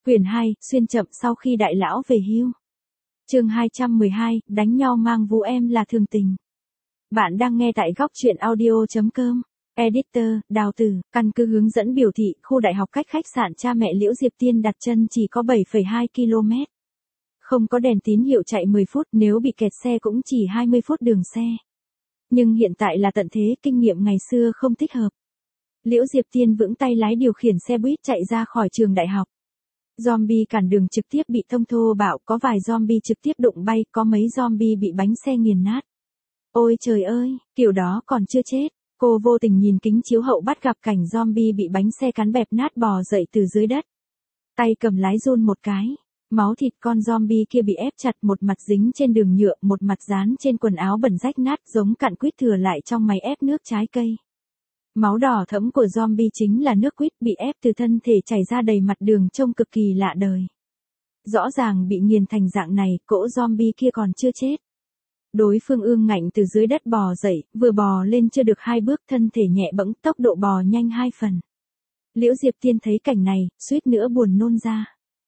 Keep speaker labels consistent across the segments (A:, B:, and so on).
A: Quyển 2, xuyên chậm sau khi đại lão về hưu. Chương 212, đánh nhau mang vũ em là thường tình. Bạn đang nghe tại góc truyện audio.com. Editor, Đào Tử, căn cứ hướng dẫn biểu thị, khu đại học cách khách sạn cha mẹ Liễu Diệp Tiên đặt chân chỉ có 7,2 km. Không có đèn tín hiệu chạy 10 phút, nếu bị kẹt xe cũng chỉ 20 phút đường xe. Nhưng hiện tại là tận thế, kinh nghiệm ngày xưa không thích hợp. Liễu Diệp Tiên vững tay lái điều khiển xe buýt chạy ra khỏi trường đại học. Zombie cản đường trực tiếp bị thông thô bạo, có vài zombie trực tiếp đụng bay, có mấy zombie bị bánh xe nghiền nát. Ôi trời ơi, kiểu đó còn chưa chết. Cô vô tình nhìn kính chiếu hậu bắt gặp cảnh zombie bị bánh xe cắn bẹp nát bò dậy từ dưới đất. Tay cầm lái run một cái. Máu thịt con zombie kia bị ép chặt, một mặt dính trên đường nhựa, một mặt dán trên quần áo bẩn rách nát giống cặn quýt thừa lại trong máy ép nước trái cây. Máu đỏ thẫm của zombie chính là nước quýt bị ép từ thân thể chảy ra đầy mặt đường trông cực kỳ lạ đời. Rõ ràng bị nghiền thành dạng này, cỗ zombie kia còn chưa chết. Đối phương ương ngạnh từ dưới đất bò dậy, vừa bò lên chưa được 2 bước thân thể nhẹ bẫng, tốc độ bò nhanh 2 phần. Liễu Diệp Tiên thấy cảnh này, suýt nữa buồn nôn ra.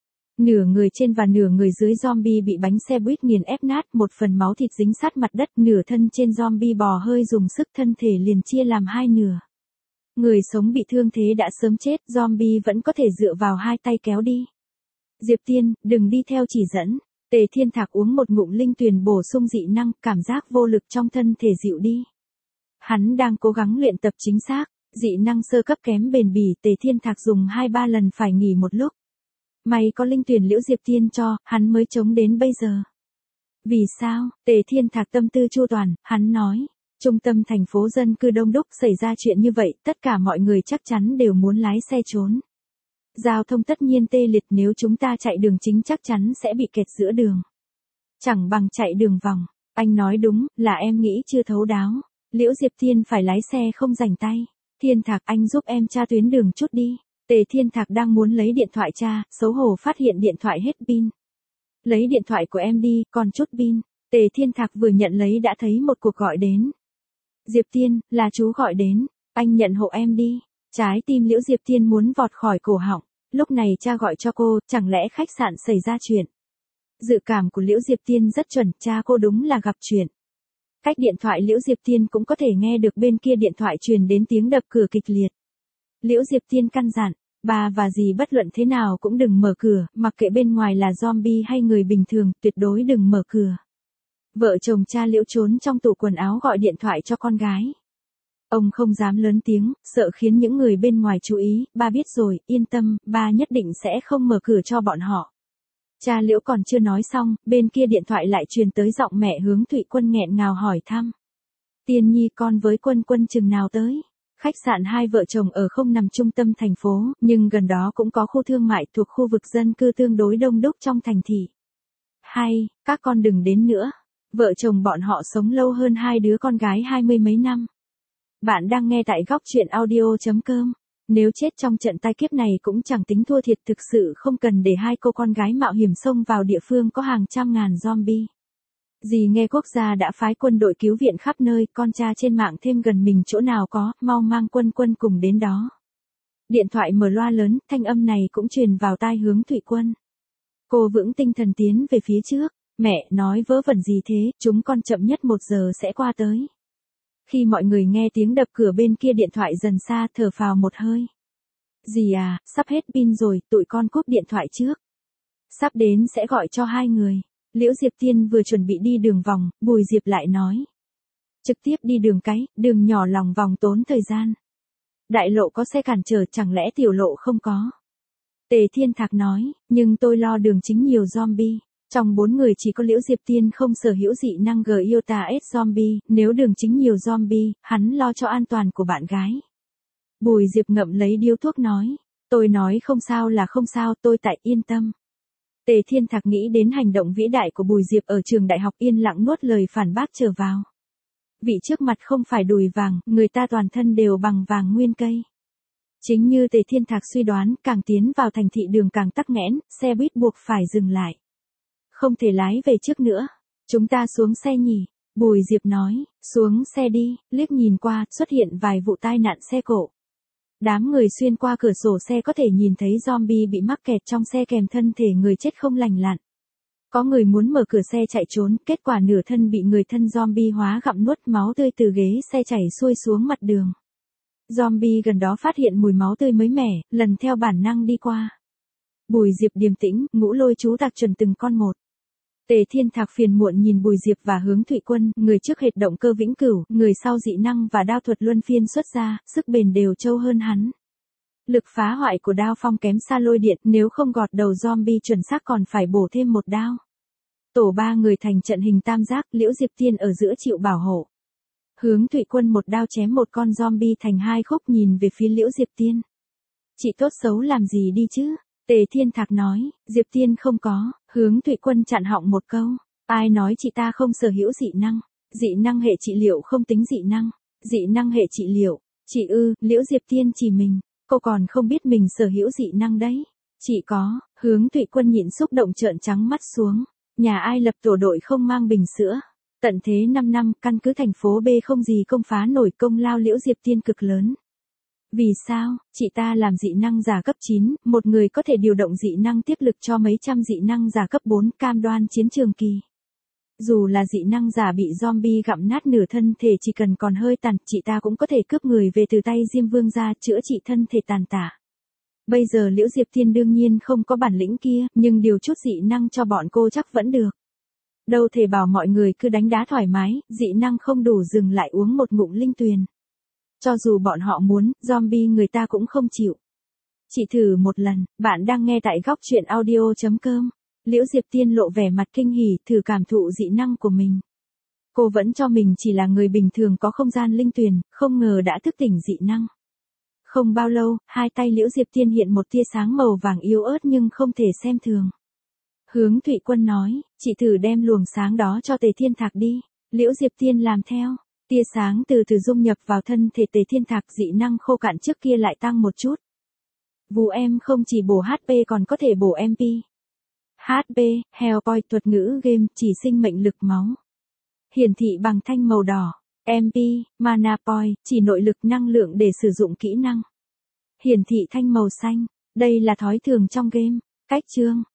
A: Nửa người trên và nửa người dưới zombie bị bánh xe buýt nghiền ép nát, một phần máu thịt dính sát mặt đất, nửa thân trên zombie bò hơi dùng sức thân thể liền chia làm 2 nửa. Người sống bị thương thế đã sớm chết, zombie vẫn có thể dựa vào 2 tay kéo đi. Diệp Tiên, đừng đi theo chỉ dẫn. Tề Thiên Thạc uống một ngụm linh tuyền bổ sung dị năng, cảm giác vô lực trong thân thể dịu đi. Hắn đang cố gắng luyện tập chính xác, dị năng sơ cấp kém bền bỉ, Tề Thiên Thạc dùng 2-3 lần phải nghỉ một lúc. May có linh tuyền Liễu Diệp Tiên cho, hắn mới chống đến bây giờ. Vì sao? Tề Thiên Thạc tâm tư chu toàn, hắn nói. Trung tâm thành phố dân cư đông đúc, xảy ra chuyện như vậy, tất cả mọi người chắc chắn đều muốn lái xe trốn. Giao thông tất nhiên tê liệt, nếu chúng ta chạy đường chính chắc chắn sẽ bị kẹt giữa đường. Chẳng bằng chạy đường vòng. Anh nói đúng, là em nghĩ chưa thấu đáo. Liễu Diệp Tiên phải lái xe không rảnh tay. Thiên Thạc, anh giúp em tra tuyến đường chút đi. Tề Thiên Thạc đang muốn lấy điện thoại tra, xấu hổ phát hiện điện thoại hết pin. Lấy điện thoại của em đi, còn chút pin. Tề Thiên Thạc vừa nhận lấy đã thấy một cuộc gọi đến. Diệp Tiên, là chú gọi đến. Anh nhận hộ em đi. Trái tim Liễu Diệp Tiên muốn vọt khỏi cổ họng. Lúc này cha gọi cho cô, chẳng lẽ khách sạn xảy ra chuyện. Dự cảm của Liễu Diệp Tiên rất chuẩn, cha cô đúng là gặp chuyện. Cách điện thoại Liễu Diệp Tiên cũng có thể nghe được bên kia điện thoại truyền đến tiếng đập cửa kịch liệt. Liễu Diệp Tiên căn dặn, bà và dì bất luận thế nào cũng đừng mở cửa, mặc kệ bên ngoài là zombie hay người bình thường, tuyệt đối đừng mở cửa. Vợ chồng cha Liễu trốn trong tủ quần áo gọi điện thoại cho con gái. Ông không dám lớn tiếng, sợ khiến những người bên ngoài chú ý, ba biết rồi, yên tâm, ba nhất định sẽ không mở cửa cho bọn họ. Cha Liễu còn chưa nói xong, bên kia điện thoại lại truyền tới giọng mẹ Hướng Thụy Quân nghẹn ngào hỏi thăm. Tiên Nhi, con với Quân Quân chừng nào tới? Khách sạn hai vợ chồng ở không nằm trung tâm thành phố, nhưng gần đó cũng có khu thương mại thuộc khu vực dân cư tương đối đông đúc trong thành thị. Hay, các con đừng đến nữa. Vợ chồng bọn họ sống lâu hơn 2 đứa con gái 20 mấy năm. Bạn đang nghe tại góc truyện audio.com. Nếu chết trong trận tai kiếp này cũng chẳng tính thua thiệt, thực sự không cần để 2 cô con gái mạo hiểm xông vào địa phương có hàng trăm ngàn zombie. Dì nghe quốc gia đã phái quân đội cứu viện khắp nơi, con tra trên mạng thêm gần mình chỗ nào có, mau mang Quân Quân cùng đến đó. Điện thoại mở loa lớn, thanh âm này cũng truyền vào tai Hướng Thụy Quân. Cô vững tinh thần tiến về phía trước. Mẹ, nói vớ vẩn gì thế, chúng con chậm nhất 1 giờ sẽ qua tới. Khi mọi người nghe tiếng đập cửa bên kia điện thoại dần xa, thở phào một hơi. Dì à, sắp hết pin rồi, tụi con cúp điện thoại trước. Sắp đến sẽ gọi cho 2 người. Liễu Diệp Tiên vừa chuẩn bị đi đường vòng, Bùi Diệp lại nói. Trực tiếp đi đường cái, đường nhỏ lòng vòng tốn thời gian. Đại lộ có xe cản trở, chẳng lẽ tiểu lộ không có? Tề Thiên Thạc nói, nhưng tôi lo đường chính nhiều zombie. Trong 4 người chỉ có Liễu Diệp Tiên không sở hữu dị năng Giota S zombie, nếu đường chính nhiều zombie, hắn lo cho an toàn của bạn gái. Bùi Diệp ngậm lấy điếu thuốc nói, tôi nói không sao là không sao, tôi tại yên tâm. Tề Thiên Thạc nghĩ đến hành động vĩ đại của Bùi Diệp ở trường đại học, yên lặng nuốt lời phản bác trở vào. Vị trước mặt không phải đùi vàng, người ta toàn thân đều bằng vàng nguyên cây. Chính như Tề Thiên Thạc suy đoán, càng tiến vào thành thị đường càng tắc nghẽn, xe buýt buộc phải dừng lại. Không thể lái về trước nữa. Chúng ta xuống xe nhỉ? Bùi Diệp nói, xuống xe đi, liếc nhìn qua, xuất hiện vài vụ tai nạn xe cộ. Đám người xuyên qua cửa sổ xe có thể nhìn thấy zombie bị mắc kẹt trong xe kèm thân thể người chết không lành lặn. Có người muốn mở cửa xe chạy trốn, kết quả nửa thân bị người thân zombie hóa gặm nuốt, máu tươi từ ghế xe chảy xuôi xuống mặt đường. Zombie gần đó phát hiện mùi máu tươi mới mẻ, lần theo bản năng đi qua. Bùi Diệp điềm tĩnh, Ngũ Lôi chú tạc chuẩn từng con một. Tề Thiên Thạc phiền muộn nhìn Bùi Diệp và Hướng Thụy Quân, người trước hệt động cơ vĩnh cửu, người sau dị năng và đao thuật luân phiên xuất ra, sức bền đều trâu hơn hắn. Lực phá hoại của đao phong kém xa lôi điện, nếu không gọt đầu zombie chuẩn xác còn phải bổ thêm một đao. Tổ ba người thành trận hình tam giác, Liễu Diệp Tiên ở giữa chịu bảo hộ. Hướng Thụy Quân một đao chém một con zombie thành hai khúc, nhìn về phía Liễu Diệp Tiên. Chị tốt xấu làm gì đi chứ? Tề Thiên Thạc nói. Diệp Tiên không có. Hướng Thụy Quân chặn họng một câu. Ai nói chị ta không sở hữu dị năng? Dị năng hệ trị liệu không tính dị năng. Dị năng hệ trị liệu. Chị Liễu Diệp Tiên chỉ mình. Cô còn không biết mình sở hữu dị năng đấy. Chị có. Hướng Thụy Quân nhịn xúc động trợn trắng mắt xuống. Nhà ai lập tổ đội không mang bình sữa? Tận thế 5 năm, căn cứ thành phố B không gì công phá nổi, công lao Liễu Diệp Tiên cực lớn. Vì sao? Chị ta làm dị năng giả cấp 9, một người có thể điều động dị năng tiếp lực cho mấy trăm dị năng giả cấp 4, cam đoan chiến trường kỳ. Dù là dị năng giả bị zombie gặm nát nửa thân thể, chỉ cần còn hơi tàn, chị ta cũng có thể cướp người về từ tay Diêm Vương ra, chữa trị thân thể tàn tả. Bây giờ Liễu Diệp Tiên đương nhiên không có bản lĩnh kia, nhưng điều chút dị năng cho bọn cô chắc vẫn được. Đâu thể bảo mọi người cứ đánh đá thoải mái, dị năng không đủ dừng lại uống một ngụm linh tuyền. Cho dù bọn họ muốn, zombie người ta cũng không chịu. Chị thử một lần, bạn đang nghe tại góc truyện audio.com. Liễu Diệp Tiên lộ vẻ mặt kinh hỉ, thử cảm thụ dị năng của mình. Cô vẫn cho mình chỉ là người bình thường có không gian linh tuyền, không ngờ đã thức tỉnh dị năng. Không bao lâu, hai tay Liễu Diệp Tiên hiện một tia sáng màu vàng yếu ớt nhưng không thể xem thường. Hướng Thụy Quân nói, chị thử đem luồng sáng đó cho Tề Thiên Thạc đi. Liễu Diệp Tiên làm theo. Tia sáng từ từ dung nhập vào thân thể Tề Thiên Thạc, dị năng khô cạn trước kia lại tăng một chút. Vú em không chỉ bổ HP còn có thể bổ MP. HP, Hellpoint thuật ngữ game, chỉ sinh mệnh lực máu. Hiển thị bằng thanh màu đỏ. MP, Mana Point, chỉ nội lực năng lượng để sử dụng kỹ năng. Hiển thị thanh màu xanh. Đây là thói thường trong game. Cách chương.